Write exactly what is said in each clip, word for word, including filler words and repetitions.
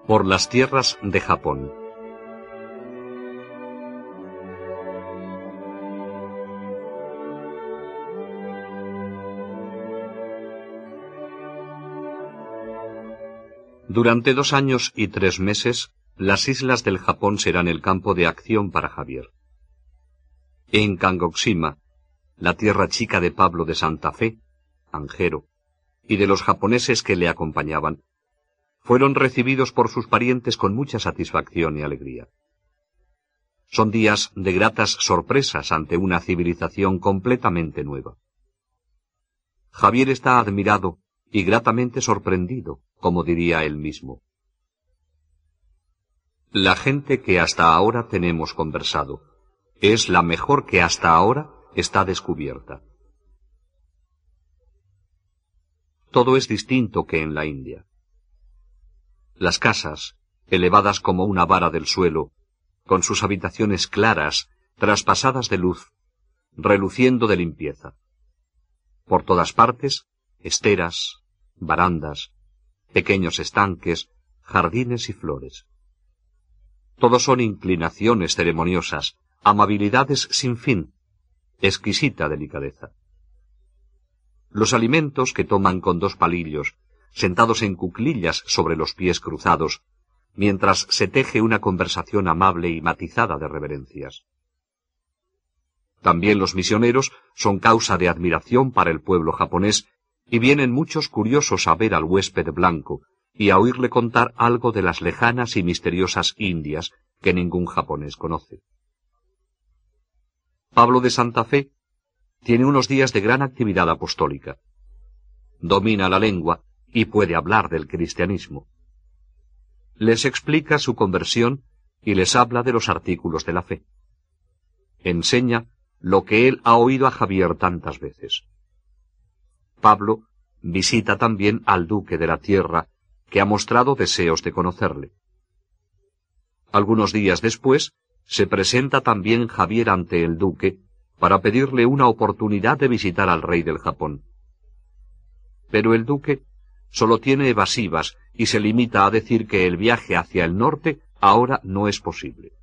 Por las tierras de Japón. Durante dos años y tres meses, las islas del Japón serán el campo de acción para Javier. En Kangoshima, la tierra chica de Pablo de Santa Fe, Anjero, y de los japoneses que le acompañaban, fueron recibidos por sus parientes con mucha satisfacción y alegría. Son días de gratas sorpresas ante una civilización completamente nueva. Javier está admirado y gratamente sorprendido, como diría él mismo. La gente que hasta ahora tenemos conversado es la mejor que hasta ahora está descubierta. Todo es distinto que en la India. Las casas, elevadas como una vara del suelo, con sus habitaciones claras, traspasadas de luz, reluciendo de limpieza. Por todas partes, esteras, barandas, pequeños estanques, jardines y flores. Todos son inclinaciones ceremoniosas, amabilidades sin fin, exquisita delicadeza. Los alimentos que toman con dos palillos, sentados en cuclillas sobre los pies cruzados, mientras se teje una conversación amable y matizada de reverencias. También los misioneros son causa de admiración para el pueblo japonés, y vienen muchos curiosos a ver al huésped blanco y a oírle contar algo de las lejanas y misteriosas Indias que ningún japonés conoce. Pablo de Santa Fe tiene unos días de gran actividad apostólica. Domina la lengua y puede hablar del cristianismo. Les explica su conversión y les habla de los artículos de la fe. Enseña lo que él ha oído a Javier tantas veces. Pablo visita también al duque de la tierra, que ha mostrado deseos de conocerle. Algunos días después, se presenta también Javier ante el duque para pedirle una oportunidad de visitar al rey del Japón. Pero el duque solo tiene evasivas y se limita a decir que el viaje hacia el norte ahora no es posible.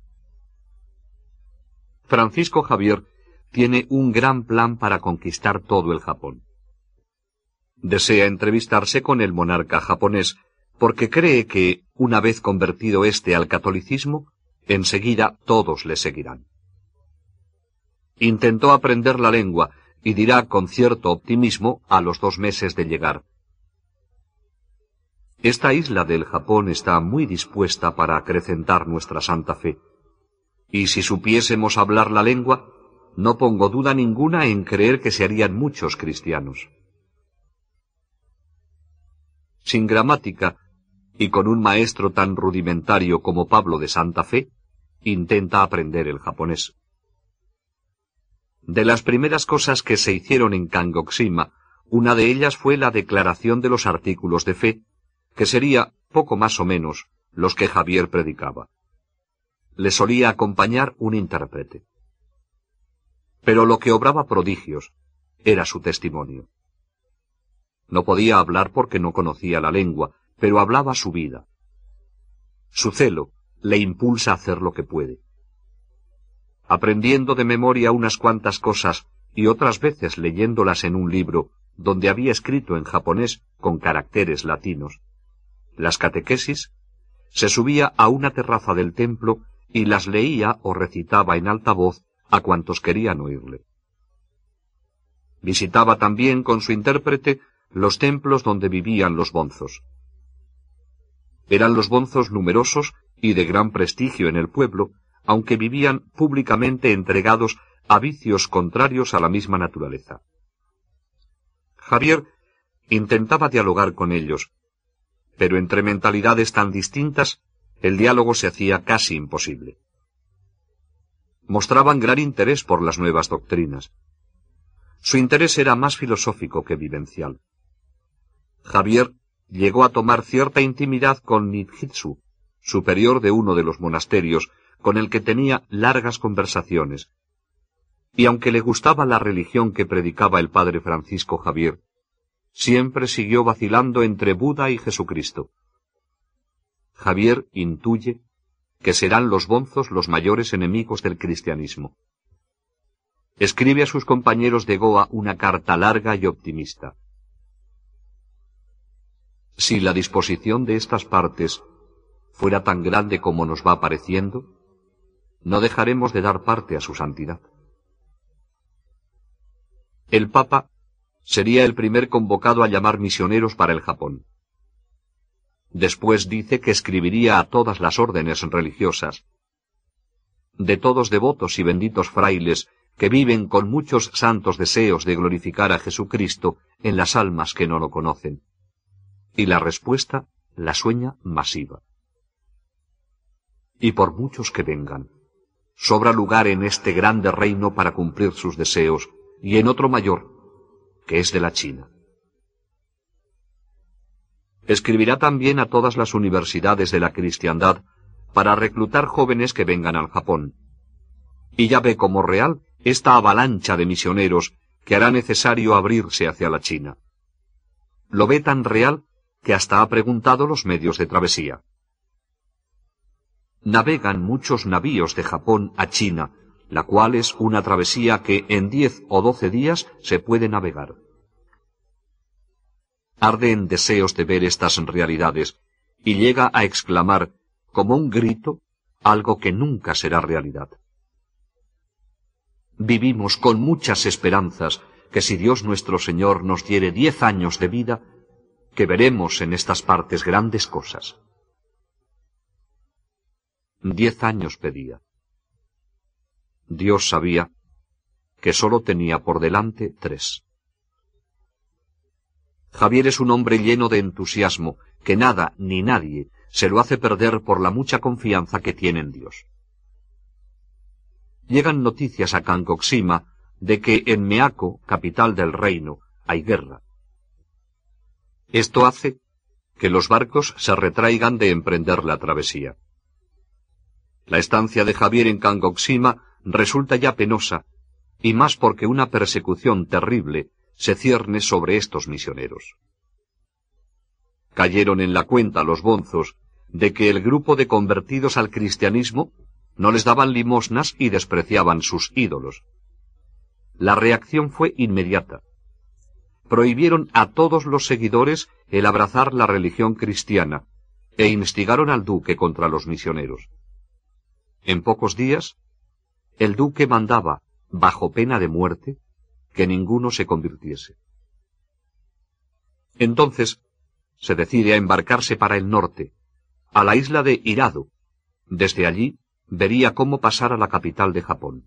Francisco Javier tiene un gran plan para conquistar todo el Japón. Desea entrevistarse con el monarca japonés, porque cree que, una vez convertido éste al catolicismo, enseguida todos le seguirán. Intentó aprender la lengua, y dirá con cierto optimismo a los dos meses de llegar: esta isla del Japón está muy dispuesta para acrecentar nuestra santa fe, y si supiésemos hablar la lengua, no pongo duda ninguna en creer que se harían muchos cristianos. Sin gramática, y con un maestro tan rudimentario como Pablo de Santa Fe, intenta aprender el japonés. De las primeras cosas que se hicieron en Kangoshima, una de ellas fue la declaración de los artículos de fe, que sería, poco más o menos, los que Javier predicaba. Le solía acompañar un intérprete. Pero lo que obraba prodigios era su testimonio. No podía hablar porque no conocía la lengua, pero hablaba su vida. Su celo le impulsa a hacer lo que puede. Aprendiendo de memoria unas cuantas cosas y otras veces leyéndolas en un libro donde había escrito en japonés con caracteres latinos, las catequesis, se subía a una terraza del templo y las leía o recitaba en alta voz a cuantos querían oírle. Visitaba también con su intérprete los templos donde vivían los bonzos. Eran los bonzos numerosos y de gran prestigio en el pueblo, aunque vivían públicamente entregados a vicios contrarios a la misma naturaleza. Javier intentaba dialogar con ellos, pero entre mentalidades tan distintas, el diálogo se hacía casi imposible. Mostraban gran interés por las nuevas doctrinas. Su interés era más filosófico que vivencial. Javier llegó a tomar cierta intimidad con Nijitsu, superior de uno de los monasterios, con el que tenía largas conversaciones. Y aunque le gustaba la religión que predicaba el padre Francisco Javier, siempre siguió vacilando entre Buda y Jesucristo. Javier intuye que serán los bonzos los mayores enemigos del cristianismo. Escribe a sus compañeros de Goa una carta larga y optimista. Si la disposición de estas partes fuera tan grande como nos va pareciendo, no dejaremos de dar parte a su santidad. El Papa sería el primer convocado a llamar misioneros para el Japón. Después dice que escribiría a todas las órdenes religiosas, de todos devotos y benditos frailes que viven con muchos santos deseos de glorificar a Jesucristo en las almas que no lo conocen. Y la respuesta la sueña masiva. Y por muchos que vengan, sobra lugar en este grande reino para cumplir sus deseos, y en otro mayor, que es de la China. Escribirá también a todas las universidades de la cristiandad para reclutar jóvenes que vengan al Japón. Y ya ve como real esta avalancha de misioneros que hará necesario abrirse hacia la China. Lo ve tan real que hasta ha preguntado los medios de travesía. Navegan muchos navíos de Japón a China, la cual es una travesía que en diez o doce días se puede navegar. Arde en deseos de ver estas realidades, y llega a exclamar, como un grito, algo que nunca será realidad. Vivimos con muchas esperanzas que si Dios nuestro Señor nos diere diez años de vida, que veremos en estas partes grandes cosas. Diez años pedía. Dios sabía que sólo tenía por delante tres. Javier es un hombre lleno de entusiasmo, que nada ni nadie se lo hace perder por la mucha confianza que tiene en Dios. Llegan noticias a Kangoshima de que en Meako, capital del reino, hay guerra. Esto hace que los barcos se retraigan de emprender la travesía. La estancia de Javier en Kangoshima resulta ya penosa, y más porque una persecución terrible se cierne sobre estos misioneros. Cayeron en la cuenta los bonzos de que el grupo de convertidos al cristianismo no les daban limosnas y despreciaban sus ídolos. La reacción fue inmediata. Prohibieron a todos los seguidores el abrazar la religión cristiana e instigaron al duque contra los misioneros. En pocos días, el duque mandaba, bajo pena de muerte, que ninguno se convirtiese. Entonces, se decide a embarcarse para el norte, a la isla de Hirado. Desde allí, vería cómo pasar a la capital de Japón.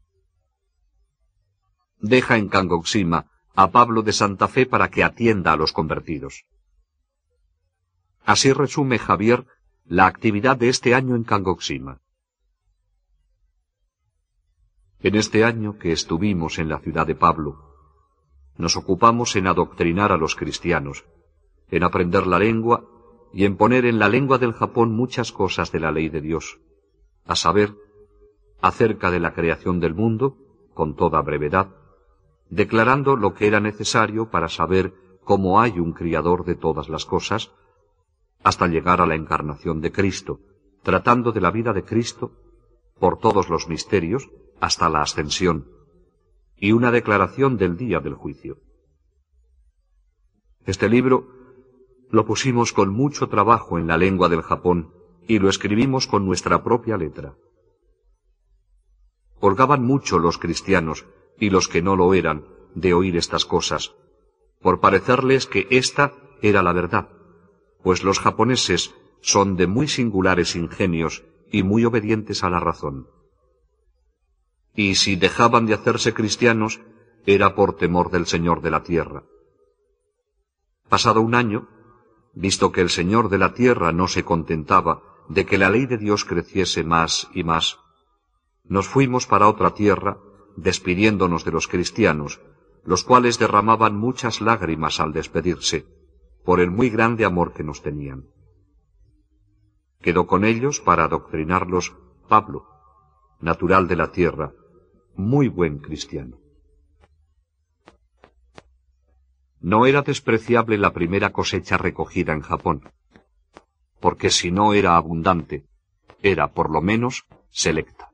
Deja en Kangoshima a Pablo de Santa Fe para que atienda a los convertidos. Así resume Javier la actividad de este año en Kangoshima. En este año que estuvimos en la ciudad de Pablo, nos ocupamos en adoctrinar a los cristianos, en aprender la lengua y en poner en la lengua del Japón muchas cosas de la ley de Dios, a saber, acerca de la creación del mundo, con toda brevedad, declarando lo que era necesario para saber cómo hay un Criador de todas las cosas, hasta llegar a la encarnación de Cristo, tratando de la vida de Cristo, por todos los misterios, hasta la ascensión, y una declaración del día del juicio. Este libro lo pusimos con mucho trabajo en la lengua del Japón y lo escribimos con nuestra propia letra. Holgaban mucho los cristianos y los que no lo eran de oír estas cosas, por parecerles que esta era la verdad, pues los japoneses son de muy singulares ingenios y muy obedientes a la razón. Y si dejaban de hacerse cristianos, era por temor del Señor de la tierra. Pasado un año, visto que el Señor de la tierra no se contentaba de que la ley de Dios creciese más y más, nos fuimos para otra tierra, despidiéndonos de los cristianos, los cuales derramaban muchas lágrimas al despedirse, por el muy grande amor que nos tenían. Quedó con ellos para adoctrinarlos Pablo, natural de la tierra, muy buen cristiano. No era despreciable la primera cosecha recogida en Japón. porque si no era abundante, era por lo menos selecta.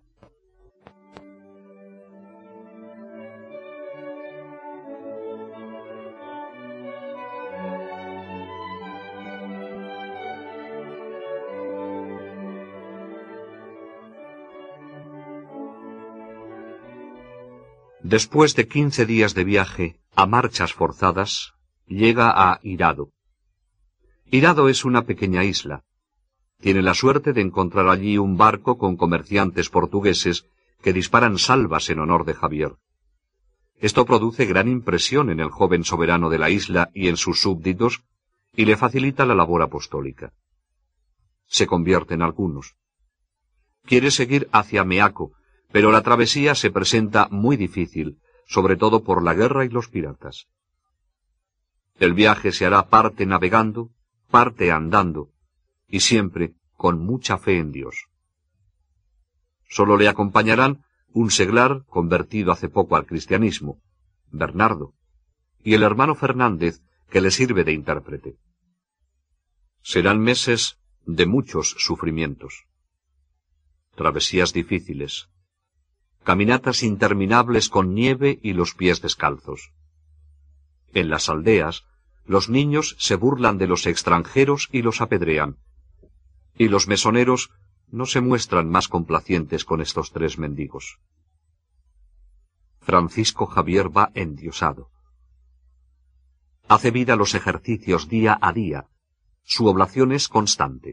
Después de quince días de viaje, a marchas forzadas, llega a Hirado. Hirado es una pequeña isla. Tiene la suerte de encontrar allí un barco con comerciantes portugueses que disparan salvas en honor de Javier. Esto produce gran impresión en el joven soberano de la isla y en sus súbditos, y le facilita la labor apostólica. Se convierte en algunos. Quiere seguir hacia Meaco, pero la travesía se presenta muy difícil, sobre todo por la guerra y los piratas. El viaje se hará parte navegando, parte andando, y siempre con mucha fe en Dios. Solo le acompañarán un seglar convertido hace poco al cristianismo, Bernardo, y el hermano Fernández, que le sirve de intérprete. Serán meses de muchos sufrimientos, travesías difíciles, caminatas interminables con nieve y los pies descalzos. En las aldeas, los niños se burlan de los extranjeros y los apedrean, y los mesoneros no se muestran más complacientes con estos tres mendigos. Francisco Javier va endiosado. Hace vida los ejercicios día a día. Su oblación es constante.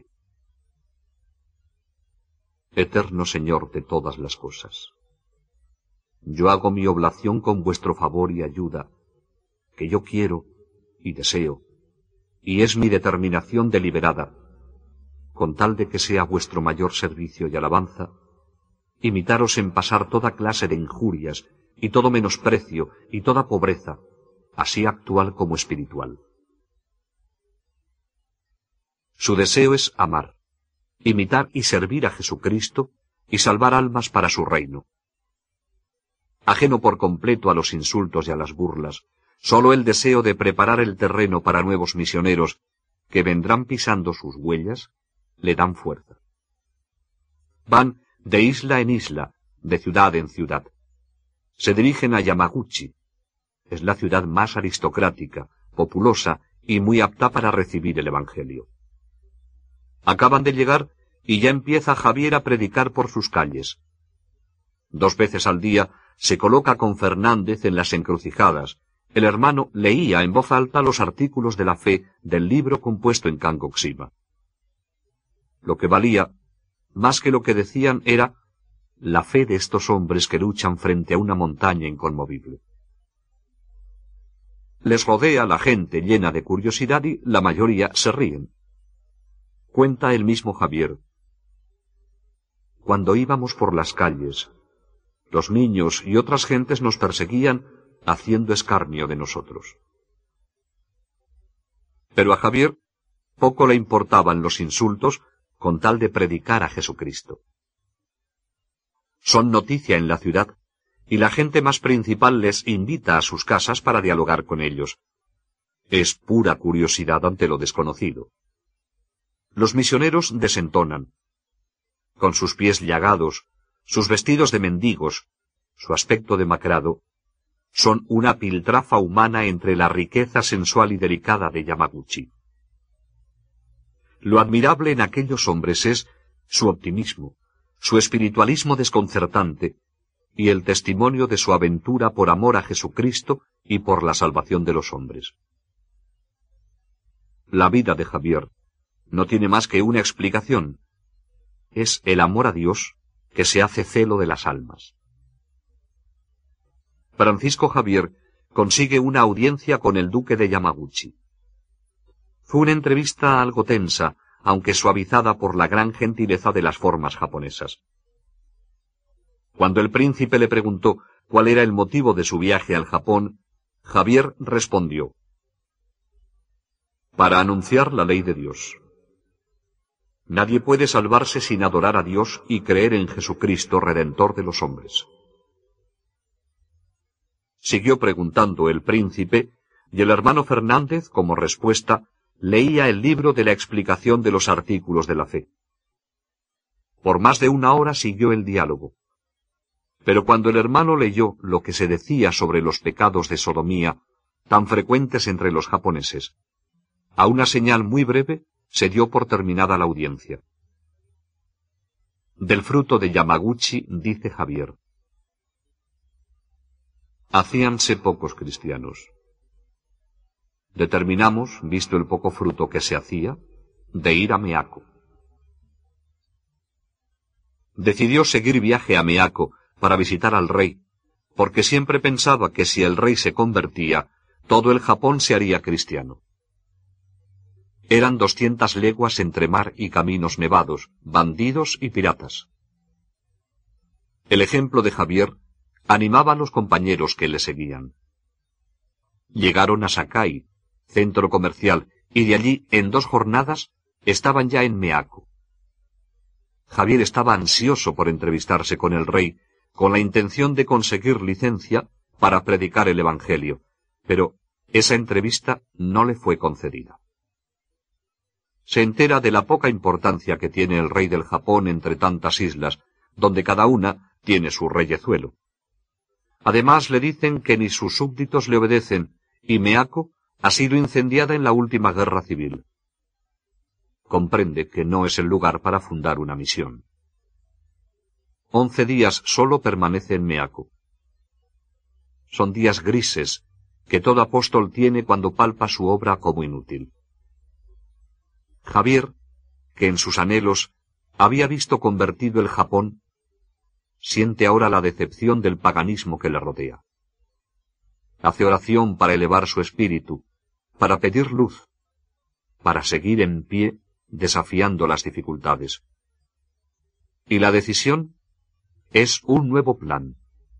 Eterno Señor de todas las cosas, yo hago mi oblación con vuestro favor y ayuda, que yo quiero y deseo, y es mi determinación deliberada, con tal de que sea vuestro mayor servicio y alabanza, imitaros en pasar toda clase de injurias, y todo menosprecio, y toda pobreza, así actual como espiritual. Su deseo es amar, imitar y servir a Jesucristo, y salvar almas para su reino. Ajeno por completo a los insultos y a las burlas, sólo el deseo de preparar el terreno para nuevos misioneros que vendrán pisando sus huellas, le dan fuerza. Van de isla en isla, de ciudad en ciudad. Se dirigen a Yamaguchi. Es la ciudad más aristocrática, populosa y muy apta para recibir el Evangelio. Acaban de llegar y ya empieza Javier a predicar por sus calles. Dos veces al día se coloca con Fernández en las encrucijadas. El hermano leía en voz alta los artículos de la fe del libro compuesto en Kangoxima. Lo que valía, más que lo que decían, era la fe de estos hombres que luchan frente a una montaña inconmovible. Les rodea la gente llena de curiosidad y la mayoría se ríen. Cuenta el mismo Javier. Cuando íbamos por las calles, los niños y otras gentes nos perseguían haciendo escarnio de nosotros. Pero a Javier poco le importaban los insultos con tal de predicar a Jesucristo. Son noticia en la ciudad, y la gente más principal les invita a sus casas para dialogar con ellos. Es pura curiosidad ante lo desconocido. Los misioneros desentonan. Con sus pies llagados, sus vestidos de mendigos, su aspecto demacrado, son una piltrafa humana entre la riqueza sensual y delicada de Yamaguchi. Lo admirable en aquellos hombres es su optimismo, su espiritualismo desconcertante y el testimonio de su aventura por amor a Jesucristo y por la salvación de los hombres. La vida de Javier no tiene más que una explicación. Es el amor a Dios que se hace celo de las almas. Francisco Javier consigue una audiencia con el duque de Yamaguchi. Fue una entrevista algo tensa, aunque suavizada por la gran gentileza de las formas japonesas. Cuando el príncipe le preguntó cuál era el motivo de su viaje al Japón, Javier respondió: para anunciar la ley de Dios. Nadie puede salvarse sin adorar a Dios y creer en Jesucristo, Redentor de los hombres. Siguió preguntando el príncipe, y el hermano Fernández, como respuesta, leía el libro de la explicación de los artículos de la fe. Por más de una hora siguió el diálogo. Pero cuando el hermano leyó lo que se decía sobre los pecados de sodomía, tan frecuentes entre los japoneses, a una señal muy breve se dio por terminada la audiencia. Del fruto de Yamaguchi dice Javier: hacíanse pocos cristianos. Determinamos, visto el poco fruto que se hacía, de ir a Meako. Decidió seguir viaje a Meako para visitar al rey, porque siempre pensaba que si el rey se convertía, todo el Japón se haría cristiano. Eran doscientas leguas entre mar y caminos nevados, bandidos y piratas. El ejemplo de Javier animaba a los compañeros que le seguían. Llegaron a Sakai, centro comercial, y de allí, en dos jornadas, estaban ya en Meako. Javier estaba ansioso por entrevistarse con el rey, con la intención de conseguir licencia para predicar el Evangelio, pero esa entrevista no le fue concedida. Se entera de la poca importancia que tiene el rey del Japón entre tantas islas, donde cada una tiene su reyezuelo. Además le dicen que ni sus súbditos le obedecen, y Meako ha sido incendiada en la última guerra civil. Comprende que no es el lugar para fundar una misión. Once días solo permanece en Meako. Son días grises que todo apóstol tiene cuando palpa su obra como inútil. Javier, que en sus anhelos había visto convertido el Japón, siente ahora la decepción del paganismo que le rodea. Hace oración para elevar su espíritu, para pedir luz, para seguir en pie desafiando las dificultades. Y la decisión es un nuevo plan.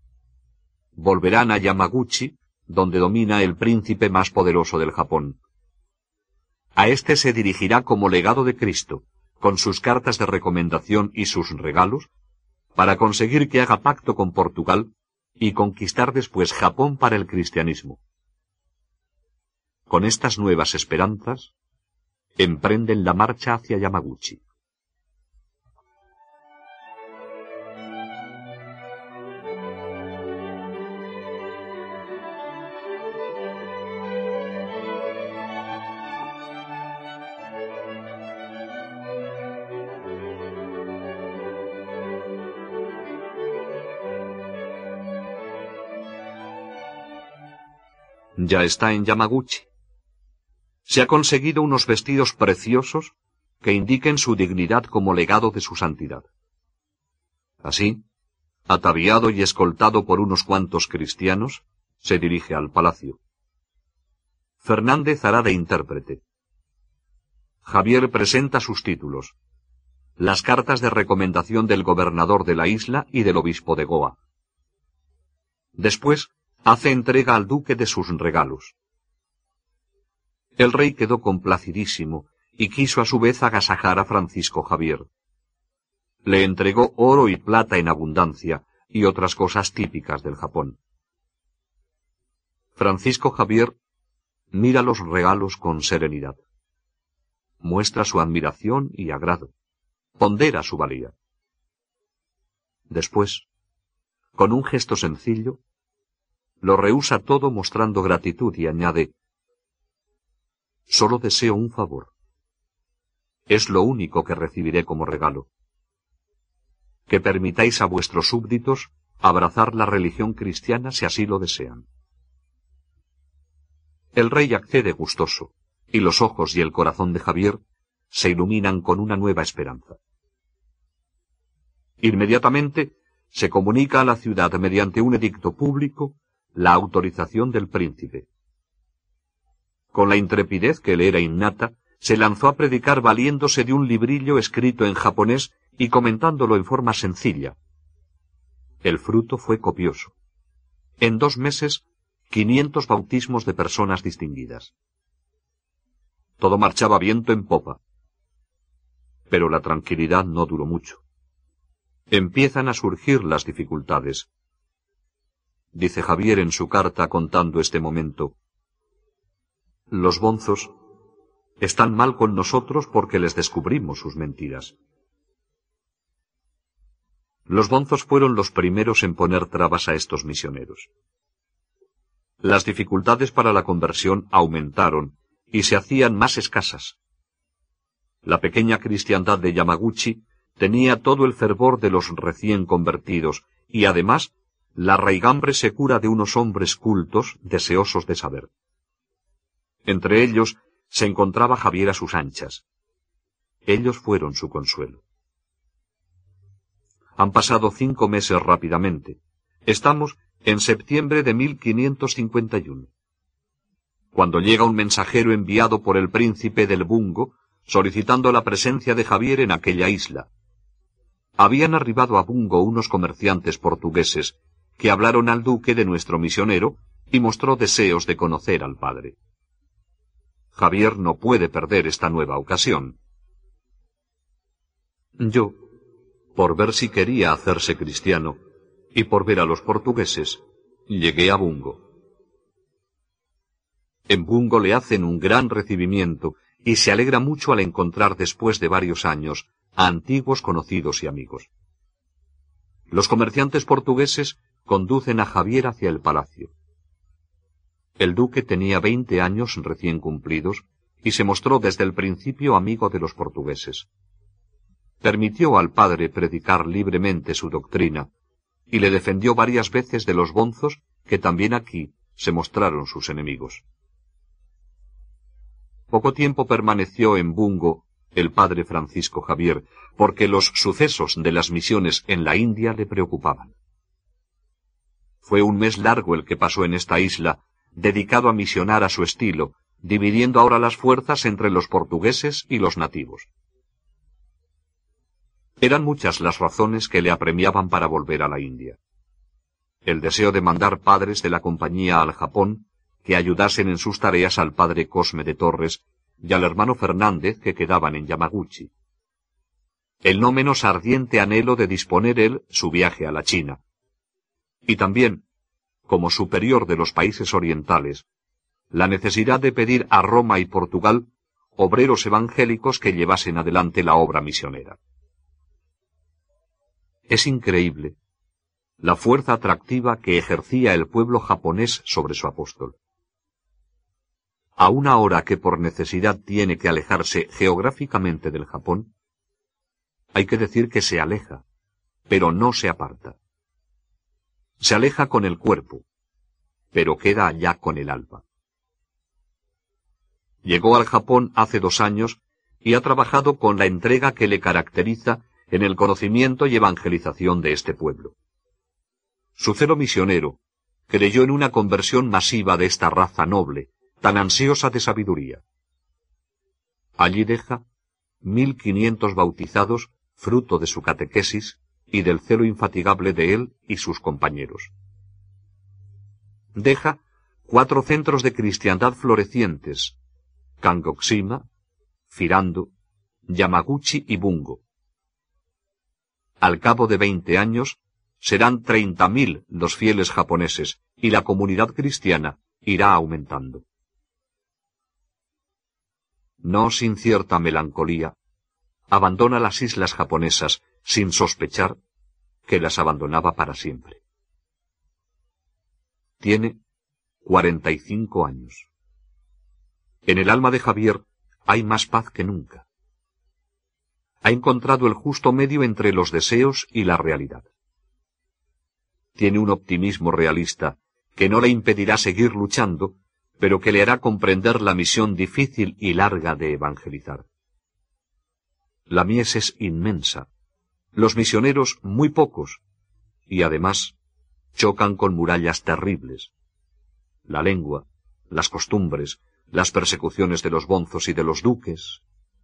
Volverán a Yamaguchi, donde domina el príncipe más poderoso del Japón. A éste se dirigirá como legado de Cristo, con sus cartas de recomendación y sus regalos, para conseguir que haga pacto con Portugal y conquistar después Japón para el cristianismo. Con estas nuevas esperanzas, emprenden la marcha hacia Yamaguchi. Ya está en Yamaguchi. Se ha conseguido unos vestidos preciosos que indiquen su dignidad como legado de su santidad. Así, ataviado y escoltado por unos cuantos cristianos, se dirige al palacio. Fernández hará de intérprete. Javier presenta sus títulos, las cartas de recomendación del gobernador de la isla y del obispo de Goa. Después, hace entrega al duque de sus regalos. El rey quedó complacidísimo y quiso a su vez agasajar a Francisco Javier. Le entregó oro y plata en abundancia y otras cosas típicas del Japón. Francisco Javier mira los regalos con serenidad. Muestra su admiración y agrado. Pondera su valía. Después, con un gesto sencillo, lo rehúsa todo mostrando gratitud y añade: solo deseo un favor. Es lo único que recibiré como regalo. Que permitáis a vuestros súbditos abrazar la religión cristiana si así lo desean. El rey accede gustoso, y los ojos y el corazón de Javier se iluminan con una nueva esperanza. Inmediatamente se comunica a la ciudad mediante un edicto público la autorización del príncipe. Con la intrepidez que le era innata, se lanzó a predicar valiéndose de un librillo escrito en japonés y comentándolo en forma sencilla. El fruto fue copioso. En dos meses, quinientos bautismos de personas distinguidas. Todo marchaba viento en popa. Pero la tranquilidad no duró mucho. Empiezan a surgir las dificultades. Dice Javier en su carta contando este momento: los bonzos están mal con nosotros porque les descubrimos sus mentiras. Los bonzos fueron los primeros en poner trabas a estos misioneros. Las dificultades para la conversión aumentaron y se hacían más escasas. La pequeña cristiandad de Yamaguchi tenía todo el fervor de los recién convertidos y además la raigambre segura de unos hombres cultos deseosos de saber. Entre ellos se encontraba Javier a sus anchas. Ellos fueron su consuelo. Han pasado cinco meses rápidamente. Estamos en septiembre de mil quinientos cincuenta y uno. Cuando llega un mensajero enviado por el príncipe del Bungo, solicitando la presencia de Javier en aquella isla. Habían arribado a Bungo unos comerciantes portugueses, que hablaron al duque de nuestro misionero y mostró deseos de conocer al padre. Javier no puede perder esta nueva ocasión. Yo, por ver si quería hacerse cristiano, y por ver a los portugueses, llegué a Bungo. En Bungo le hacen un gran recibimiento y se alegra mucho al encontrar después de varios años a antiguos conocidos y amigos. Los comerciantes portugueses conducen a Javier hacia el palacio. El duque tenía veinte años recién cumplidos y se mostró desde el principio amigo de los portugueses. Permitió al padre predicar libremente su doctrina y le defendió varias veces de los bonzos que también aquí se mostraron sus enemigos. Poco tiempo permaneció en Bungo el padre Francisco Javier, porque los sucesos de las misiones en la India le preocupaban. Fue un mes largo el que pasó en esta isla, dedicado a misionar a su estilo, dividiendo ahora las fuerzas entre los portugueses y los nativos. Eran muchas las razones que le apremiaban para volver a la India. El deseo de mandar padres de la compañía al Japón, que ayudasen en sus tareas al padre Cosme de Torres y al hermano Fernández que quedaban en Yamaguchi. El no menos ardiente anhelo de disponer él su viaje a la China. Y también, como superior de los países orientales, la necesidad de pedir a Roma y Portugal obreros evangélicos que llevasen adelante la obra misionera. Es increíble la fuerza atractiva que ejercía el pueblo japonés sobre su apóstol. A una hora que por necesidad tiene que alejarse geográficamente del Japón, hay que decir que se aleja, pero no se aparta. Se aleja con el cuerpo, pero queda allá con el alma. Llegó al Japón hace dos años y ha trabajado con la entrega que le caracteriza en el conocimiento y evangelización de este pueblo. Su celo misionero creyó en una conversión masiva de esta raza noble, tan ansiosa de sabiduría. Allí deja mil quinientos bautizados, fruto de su catequesis y del celo infatigable de él y sus compañeros. Deja cuatro centros de cristiandad florecientes, Kangoshima, Firando, Yamaguchi y Bungo. Al cabo de veinte años, serán treinta mil los fieles japoneses y la comunidad cristiana irá aumentando. No sin cierta melancolía, abandona las islas japonesas sin sospechar que las abandonaba para siempre. Tiene cuarenta y cinco años. En el alma de Javier hay más paz que nunca. Ha encontrado el justo medio entre los deseos y la realidad. Tiene un optimismo realista que no le impedirá seguir luchando, pero que le hará comprender la misión difícil y larga de evangelizar. La mies es inmensa, los misioneros muy pocos, y además chocan con murallas terribles. La lengua, las costumbres, las persecuciones de los bonzos y de los duques.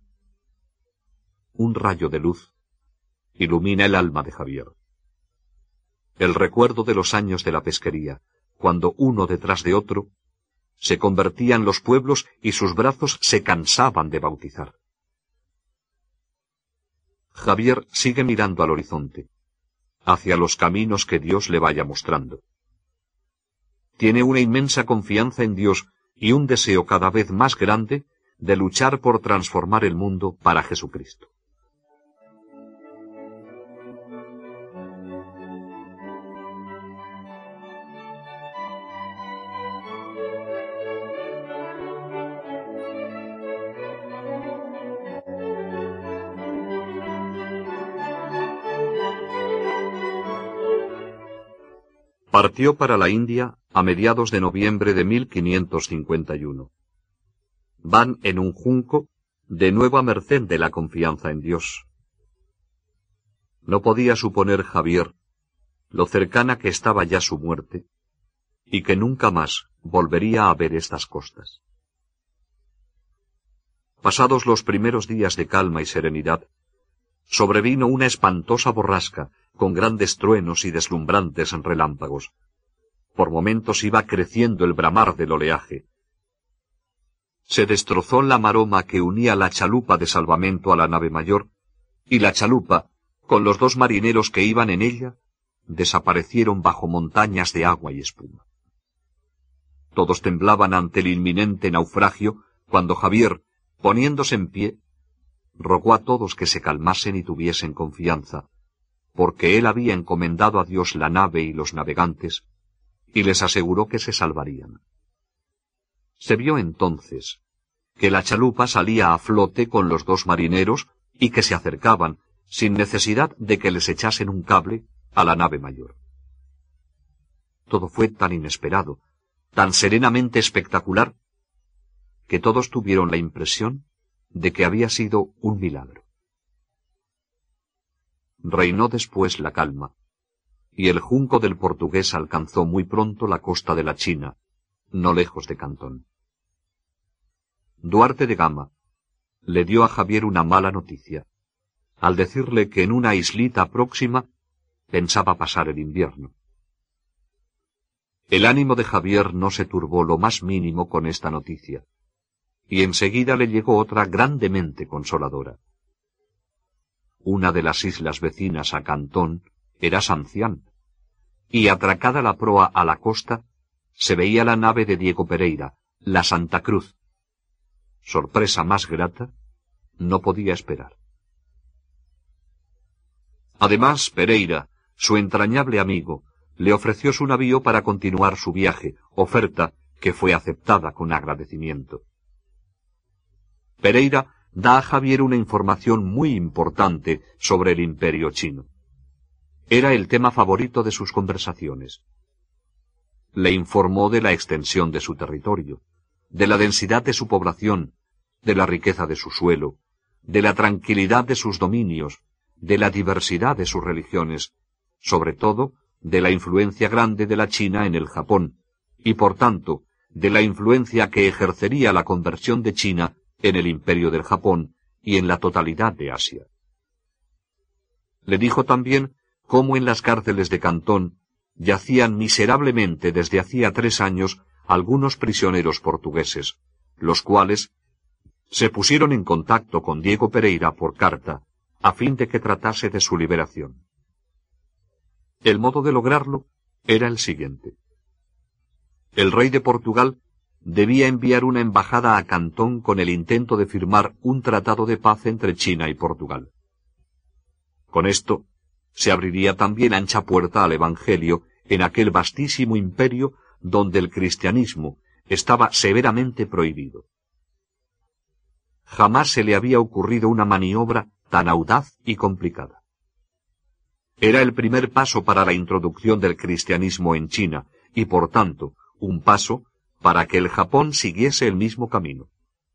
Un rayo de luz ilumina el alma de Javier. El recuerdo de los años de la pesquería, cuando uno detrás de otro se convertían los pueblos y sus brazos se cansaban de bautizar. Javier sigue mirando al horizonte, hacia los caminos que Dios le vaya mostrando. Tiene una inmensa confianza en Dios y un deseo cada vez más grande de luchar por transformar el mundo para Jesucristo. Partió para la India a mediados de noviembre de mil quinientos cincuenta y uno. Van en un junco, de nuevo a merced de la confianza en Dios. No podía suponer Javier lo cercana que estaba ya su muerte, y que nunca más volvería a ver estas costas. Pasados los primeros días de calma y serenidad, sobrevino una espantosa borrasca, con grandes truenos y deslumbrantes relámpagos. Por momentos iba creciendo el bramar del oleaje. Se destrozó la maroma que unía la chalupa de salvamento a la nave mayor, y la chalupa, con los dos marineros que iban en ella, desaparecieron bajo montañas de agua y espuma. Todos temblaban ante el inminente naufragio, cuando Javier, poniéndose en pie, rogó a todos que se calmasen y tuviesen confianza, porque él había encomendado a Dios la nave y los navegantes, y les aseguró que se salvarían. Se vio entonces que la chalupa salía a flote con los dos marineros y que se acercaban, sin necesidad de que les echasen un cable, a la nave mayor. Todo fue tan inesperado, tan serenamente espectacular, que todos tuvieron la impresión de que había sido un milagro. Reinó después la calma, y el junco del Portugués alcanzó muy pronto la costa de la China, no lejos de Cantón. Duarte de Gama le dio a Javier una mala noticia, al decirle que en una islita próxima pensaba pasar el invierno. El ánimo de Javier no se turbó lo más mínimo con esta noticia, y enseguida le llegó otra grandemente consoladora. Una de las islas vecinas a Cantón era Sancián, y atracada la proa a la costa, se veía la nave de Diego Pereira, la Santa Cruz. Sorpresa más grata no podía esperar. Además, Pereira, su entrañable amigo, le ofreció su navío para continuar su viaje, oferta que fue aceptada con agradecimiento. Pereira da a Javier una información muy importante sobre el imperio chino. Era el tema favorito de sus conversaciones. Le informó de la extensión de su territorio, de la densidad de su población, de la riqueza de su suelo, de la tranquilidad de sus dominios, de la diversidad de sus religiones, sobre todo de la influencia grande de la China en el Japón, y por tanto, de la influencia que ejercería la conversión de China en el imperio del Japón y en la totalidad de Asia. Le dijo también cómo en las cárceles de Cantón yacían miserablemente desde hacía tres años algunos prisioneros portugueses, los cuales se pusieron en contacto con Diego Pereira por carta, a fin de que tratase de su liberación. El modo de lograrlo era el siguiente. El rey de Portugal debía enviar una embajada a Cantón con el intento de firmar un tratado de paz entre China y Portugal. Con esto se abriría también ancha puerta al Evangelio en aquel vastísimo imperio donde el cristianismo estaba severamente prohibido. Jamás se le había ocurrido una maniobra tan audaz y complicada. Era el primer paso para la introducción del cristianismo en China y, por tanto, un paso para que el Japón siguiese el mismo camino.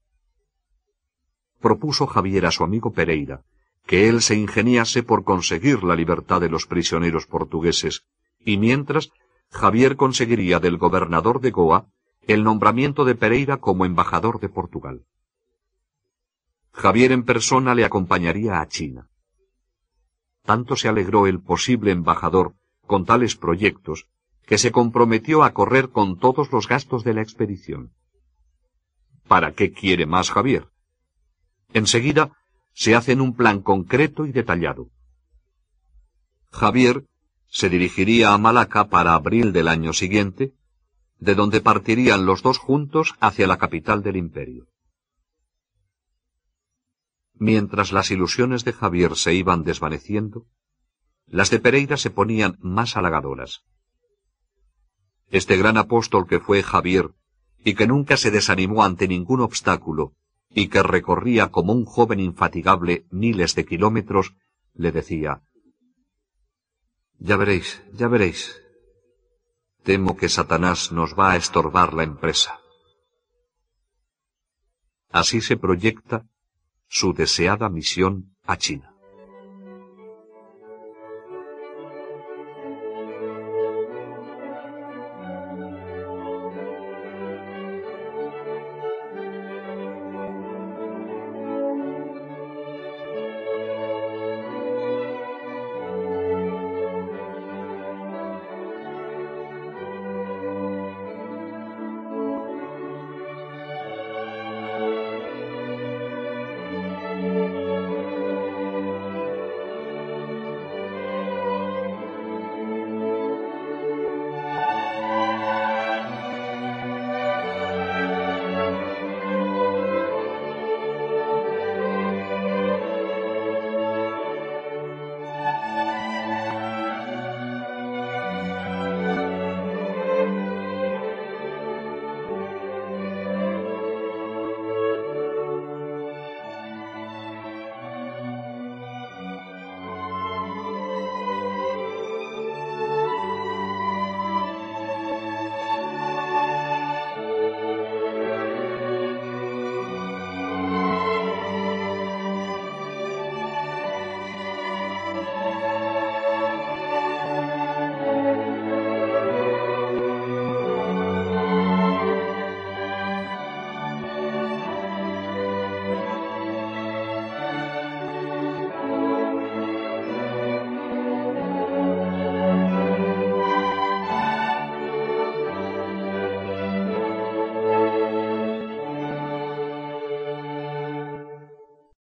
Propuso Javier a su amigo Pereira que él se ingeniase por conseguir la libertad de los prisioneros portugueses, y mientras Javier conseguiría del gobernador de Goa el nombramiento de Pereira como embajador de Portugal. Javier en persona le acompañaría a China. Tanto se alegró el posible embajador con tales proyectos, que se comprometió a correr con todos los gastos de la expedición. ¿Para qué quiere más Javier? Enseguida se hacen un plan concreto y detallado. Javier se dirigiría a Malaca para abril del año siguiente, de donde partirían los dos juntos hacia la capital del imperio. Mientras las ilusiones de Javier se iban desvaneciendo, las de Pereira se ponían más halagadoras. Este gran apóstol que fue Javier, y que nunca se desanimó ante ningún obstáculo, y que recorría como un joven infatigable miles de kilómetros, le decía: «Ya veréis, ya veréis. Temo que Satanás nos va a estorbar la empresa». Así se proyecta su deseada misión a China.